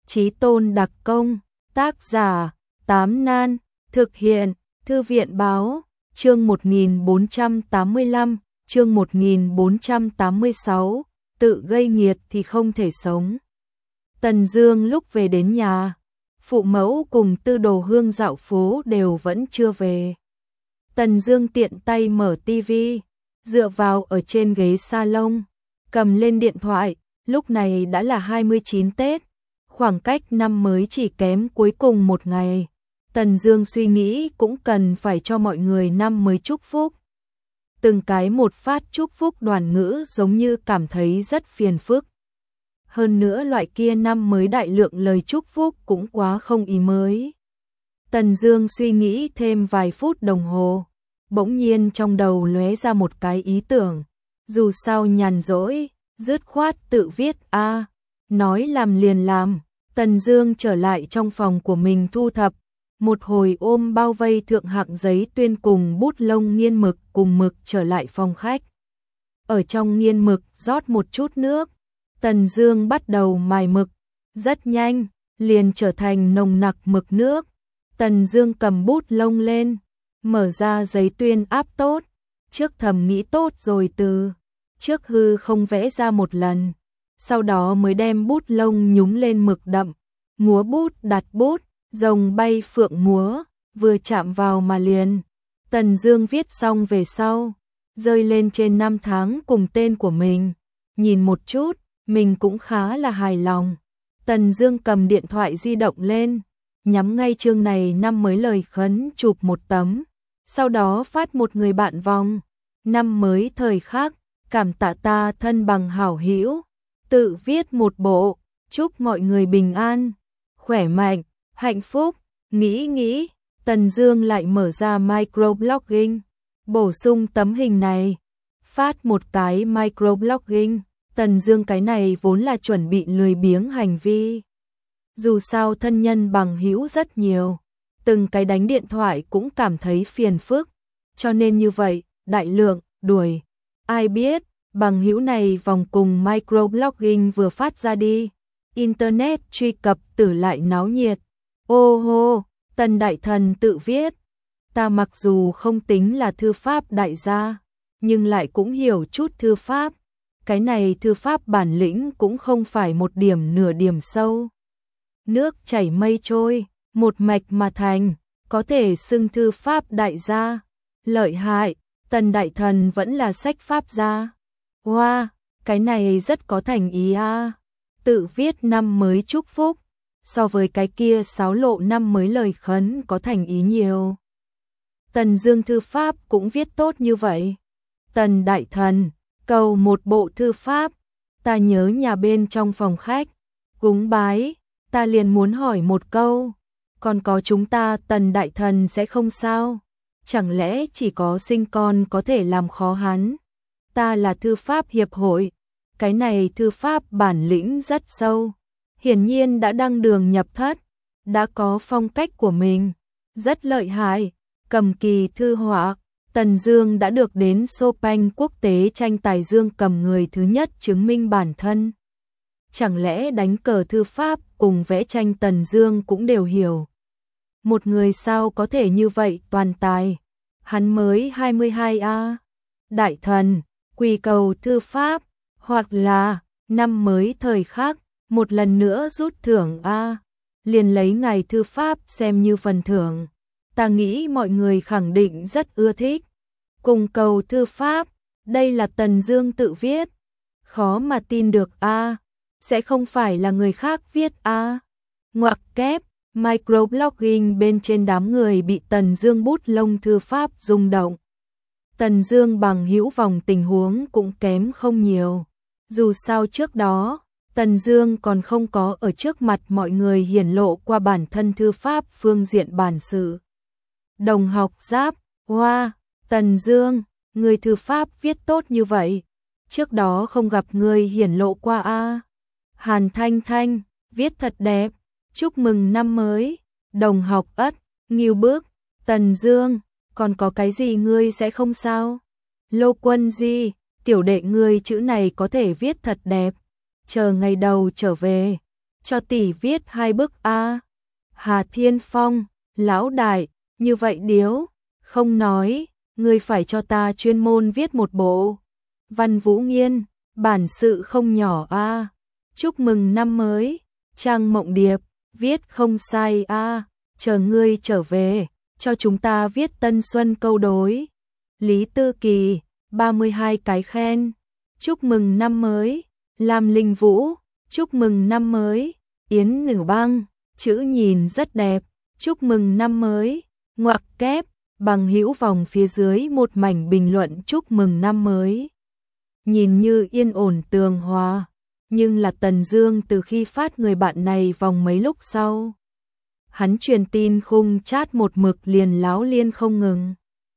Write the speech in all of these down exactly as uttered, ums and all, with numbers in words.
Chí Tôn đặc công, tác giả, Tám Nan, thực hiện, Thư viện báo, chương một nghìn bốn trăm tám mươi lăm, chương một nghìn bốn trăm tám mươi sáu, tự gây nghiệt thì không thể sống. Tần Dương lúc về đến nhà, phụ mẫu cùng Tư Đồ Hương dạo phố đều vẫn chưa về. Tần Dương tiện tay mở tivi, dựa vào ở trên ghế salon, cầm lên điện thoại, lúc này đã là hai mươi chín Tết, khoảng cách năm mới chỉ kém cuối cùng một ngày. Tần Dương suy nghĩ cũng cần phải cho mọi người năm mới chúc phúc. Từng cái một phát chúc phúc đoàn ngữ giống như cảm thấy rất phiền phức. Hơn nữa loại kia năm mới đại lượng lời chúc phúc cũng quá không ý mới. Tần Dương suy nghĩ thêm vài phút đồng hồ, bỗng nhiên trong đầu lóe ra một cái ý tưởng, dù sao nhàn rỗi, dứt khoát tự viết a, à, nói làm liền làm. Tần Dương trở lại trong phòng của mình thu thập, một hồi ôm bao vây thượng hạng giấy tuyên cùng bút lông nghiên mực cùng mực trở lại phòng khách. Ở trong nghiên mực rót một chút nước, Tần Dương bắt đầu mài mực, rất nhanh, liền trở thành nồng nặc mực nước. Tần Dương cầm bút lông lên, mở ra giấy tuyên áp tốt, trước thầm nghĩ tốt rồi từ trước hư không vẽ ra một lần, sau đó mới đem bút lông nhúng lên mực đậm, múa bút đặt bút, rồng bay phượng múa, vừa chạm vào mà liền. Tần Dương viết xong về sau, rơi lên trên năm tháng cùng tên của mình, nhìn một chút, mình cũng khá là hài lòng. Tần Dương cầm điện thoại di động lên, nhắm ngay chương này năm mới lời khấn chụp một tấm, sau đó phát một người bạn vòng, năm mới thời khắc, cảm tạ ta thân bằng hảo hữu, tự viết một bộ, chúc mọi người bình an, khỏe mạnh, hạnh phúc. Nghĩ nghĩ, Tần Dương lại mở ra microblogging, bổ sung tấm hình này, phát một cái microblogging. Tần Dương cái này vốn là chuẩn bị lười biếng hành vi. Dù sao thân nhân bằng hữu rất nhiều, từng cái đánh điện thoại cũng cảm thấy phiền phức, cho nên như vậy, đại lượng đuổi. Ai biết, bằng hữu này vòng cùng microblogging vừa phát ra đi, internet truy cập tử lại náo nhiệt. Ô hô, Tần đại thần tự viết, ta mặc dù không tính là thư pháp đại gia, nhưng lại cũng hiểu chút thư pháp. Cái này thư pháp bản lĩnh cũng không phải một điểm nửa điểm sâu. Nước chảy mây trôi, một mạch mà thành, có thể xưng thư pháp đại gia. Lợi hại, Tần đại thần vẫn là sách pháp gia. Wow, cái này rất có thành ý a. À. Tự viết năm mới chúc phúc, so với cái kia sáo lộ năm mới lời khấn có thành ý nhiều. Tần Dương thư pháp cũng viết tốt như vậy. Tần đại thần, cầu một bộ thư pháp, ta nhớ nhà bên trong phòng khách, cúng bái, ta liền muốn hỏi một câu, còn có chúng ta Tần đại thần sẽ không sao? Chẳng lẽ chỉ có sinh con có thể làm khó hắn? Ta là thư pháp hiệp hội, cái này thư pháp bản lĩnh rất sâu, hiển nhiên đã đăng đường nhập thất, đã có phong cách của mình, rất lợi hại, cầm kỳ thư họa. Tần Dương đã được đến Chopin quốc tế tranh tài dương cầm người thứ nhất chứng minh bản thân. Chẳng lẽ đánh cờ thư pháp cùng vẽ tranh Tần Dương cũng đều hiểu? Một người sao có thể như vậy toàn tài? Hắn mới hai mươi hai a. Đại thần, quỳ cầu thư pháp, hoặc là năm mới thời khắc, một lần nữa rút thưởng a. Liền lấy ngày thư pháp xem như phần thưởng. Ta nghĩ mọi người khẳng định rất ưa thích. Cùng cầu thư pháp, đây là Tần Dương tự viết. Khó mà tin được a, à. Sẽ không phải là người khác viết a. À. Ngoặc kép, microblogging bên trên đám người bị Tần Dương bút lông thư pháp rung động. Tần Dương bằng hữu vòng tình huống cũng kém không nhiều. Dù sao trước đó, Tần Dương còn không có ở trước mặt mọi người hiển lộ qua bản thân thư pháp phương diện bản sự. Đồng học giáp, hoa, wow, Tần Dương, người thư pháp viết tốt như vậy, trước đó không gặp người hiển lộ qua a. À. Hàn Thanh Thanh, viết thật đẹp, chúc mừng năm mới. Đồng học ất, Ngưu Bước, Tần Dương, còn có cái gì ngươi sẽ không sao? Lô Quân Di, tiểu đệ ngươi chữ này có thể viết thật đẹp, chờ ngày đầu trở về, cho tỷ viết hai bức a. Hà Thiên Phong, lão đại, như vậy điếu, không nói, ngươi phải cho ta chuyên môn viết một bộ. Văn Vũ Nghiên, bản sự không nhỏ a. Chúc mừng năm mới, Trang Mộng Điệp, viết không sai a, chờ ngươi trở về, cho chúng ta viết tân xuân câu đối. Lý Tư Kỳ, ba mươi hai cái khen, chúc mừng năm mới. Lam Linh Vũ, chúc mừng năm mới. Yến Nữ Băng, chữ nhìn rất đẹp, chúc mừng năm mới. Ngoặc kép, bằng hữu vòng phía dưới một mảnh bình luận chúc mừng năm mới. Nhìn như yên ổn tường hòa, nhưng là Tần Dương từ khi phát người bạn này vòng mấy lúc sau. Hắn truyền tin khung chat một mực liền láo liên không ngừng.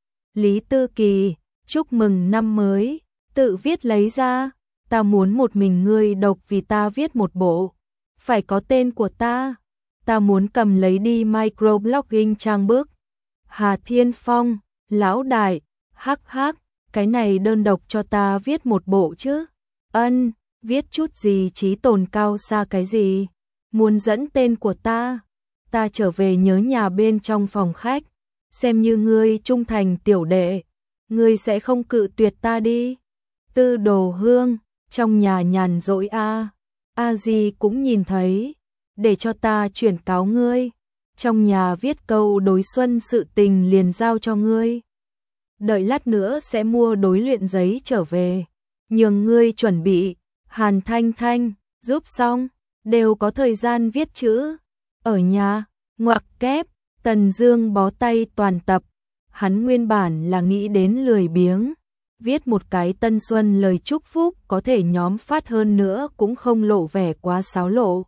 Lý Tư Kỳ, chúc mừng năm mới, tự viết lấy ra, ta muốn một mình ngươi độc vì ta viết một bộ, phải có tên của ta, ta muốn cầm lấy đi microblogging trang bức. Hà Thiên Phong, lão đại, hắc hắc, cái này đơn độc cho ta viết một bộ chứ. Ân, viết chút gì trí tồn cao xa cái gì, muốn dẫn tên của ta, ta trở về nhớ nhà bên trong phòng khách, xem như ngươi trung thành tiểu đệ, ngươi sẽ không cự tuyệt ta đi. Tư Đồ Hương, trong nhà nhàn rỗi a, a gì cũng nhìn thấy, để cho ta chuyển cáo ngươi, trong nhà viết câu đối xuân sự tình liền giao cho ngươi. Đợi lát nữa sẽ mua đối luyện giấy trở về, nhường ngươi chuẩn bị. Hàn Thanh Thanh, giúp xong, đều có thời gian viết chữ. Ở nhà, ngoặc kép, Tần Dương bó tay toàn tập, hắn nguyên bản là nghĩ đến lười biếng, viết một cái tân xuân lời chúc phúc có thể nhóm phát hơn nữa cũng không lộ vẻ quá xáo lộ.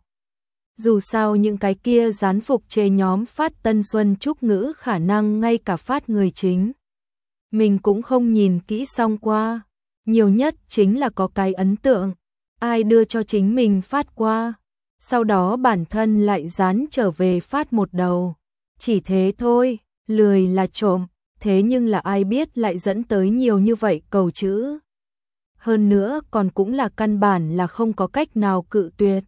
Dù sao những cái kia dán phục chê nhóm phát tân xuân chúc ngữ khả năng ngay cả phát người chính. Mình cũng không nhìn kỹ xong qua, nhiều nhất chính là có cái ấn tượng, ai đưa cho chính mình phát qua, sau đó bản thân lại dán trở về phát một đầu. Chỉ thế thôi, lười là trộm, thế nhưng là ai biết lại dẫn tới nhiều như vậy cầu chữ. Hơn nữa còn cũng là căn bản là không có cách nào cự tuyệt.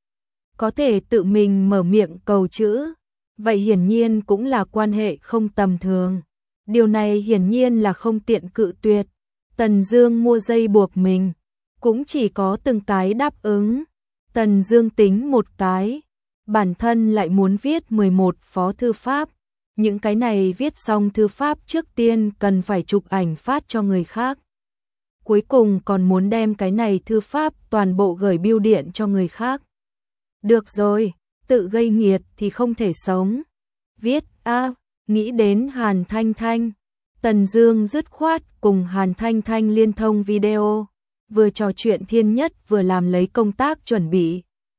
Có thể tự mình mở miệng cầu chữ, vậy hiển nhiên cũng là quan hệ không tầm thường. Điều này hiển nhiên là không tiện cự tuyệt. Tần Dương mua dây buộc mình, cũng chỉ có từng cái đáp ứng. Tần Dương tính một cái, bản thân lại muốn viết mười một phó thư pháp. Những cái này viết xong thư pháp trước tiên cần phải chụp ảnh phát cho người khác. Cuối cùng còn muốn đem cái này thư pháp toàn bộ gửi bưu điện cho người khác. Được rồi, tự gây nghiệt thì không thể sống. Viết a, à, nghĩ đến Hàn Thanh Thanh. Tần Dương dứt khoát cùng Hàn Thanh Thanh liên thông video, vừa trò chuyện thiên nhất vừa làm lấy công tác chuẩn bị.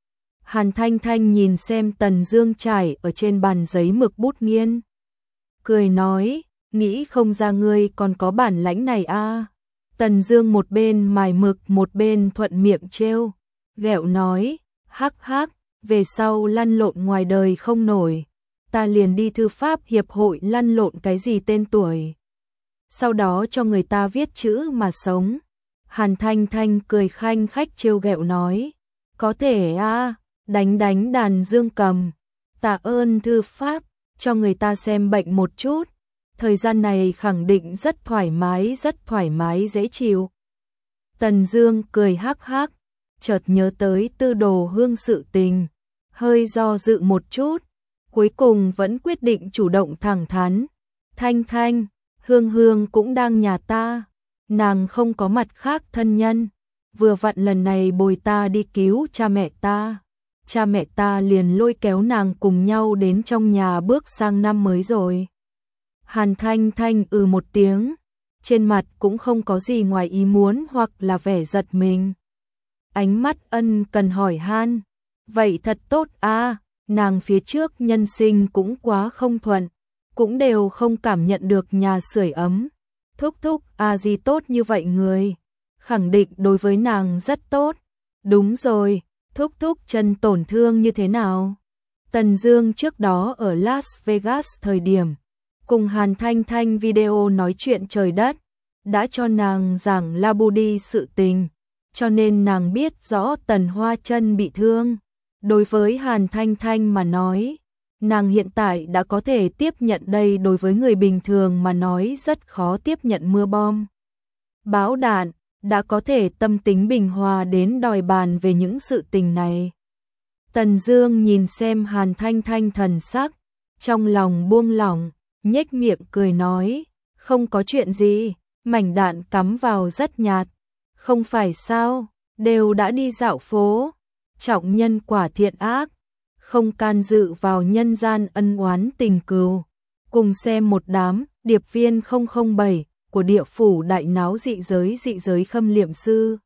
Hàn Thanh Thanh nhìn xem Tần Dương trải ở trên bàn giấy mực bút nghiên, cười nói, nghĩ không ra ngươi còn có bản lãnh này a. À. Tần Dương một bên mài mực một bên thuận miệng trêu, ghẹo nói, hắc hắc, về sau lăn lộn ngoài đời không nổi, ta liền đi thư pháp hiệp hội lăn lộn cái gì tên tuổi, sau đó cho người ta viết chữ mà sống. Hàn Thanh Thanh cười khanh khách trêu ghẹo nói, có thể a, à, đánh đánh đàn dương cầm, tạ ơn thư pháp, cho người ta xem bệnh một chút, thời gian này khẳng định rất thoải mái, rất thoải mái dễ chịu. Tần Dương cười hắc hắc, chợt nhớ tới Tư Đồ Hương sự tình, hơi do dự một chút, cuối cùng vẫn quyết định chủ động thẳng thắn. Thanh Thanh, Hương Hương cũng đang nhà ta, nàng không có mặt khác thân nhân, vừa vặn lần này bồi ta đi cứu cha mẹ ta, cha mẹ ta liền lôi kéo nàng cùng nhau đến trong nhà bước sang năm mới rồi. Hàn Thanh Thanh ừ một tiếng, trên mặt cũng không có gì ngoài ý muốn hoặc là vẻ giật mình. Ánh mắt ân cần hỏi han, vậy thật tốt a, nàng phía trước nhân sinh cũng quá không thuận, cũng đều không cảm nhận được nhà sưởi ấm. Thúc thúc a gì tốt như vậy người, khẳng định đối với nàng rất tốt. Đúng rồi, thúc thúc chân tổn thương như thế nào? Tần Dương trước đó ở Las Vegas thời điểm, cùng Hàn Thanh Thanh video nói chuyện trời đất, đã cho nàng giảng La Budi sự tình, cho nên nàng biết rõ Tần Hoa chân bị thương. Đối với Hàn Thanh Thanh mà nói, nàng hiện tại đã có thể tiếp nhận đây, đối với người bình thường mà nói rất khó tiếp nhận mưa bom bão đạn, đã có thể tâm tính bình hòa đến đòi bàn về những sự tình này. Tần Dương nhìn xem Hàn Thanh Thanh thần sắc, trong lòng buông lỏng, nhếch miệng cười nói, không có chuyện gì, mảnh đạn cắm vào rất nhạt, không phải sao, đều đã đi dạo phố, trọng nhân quả thiện ác, không can dự vào nhân gian ân oán tình cừu, cùng xem một đám điệp viên không không bảy của địa phủ đại náo dị giới dị giới khâm liệm sư.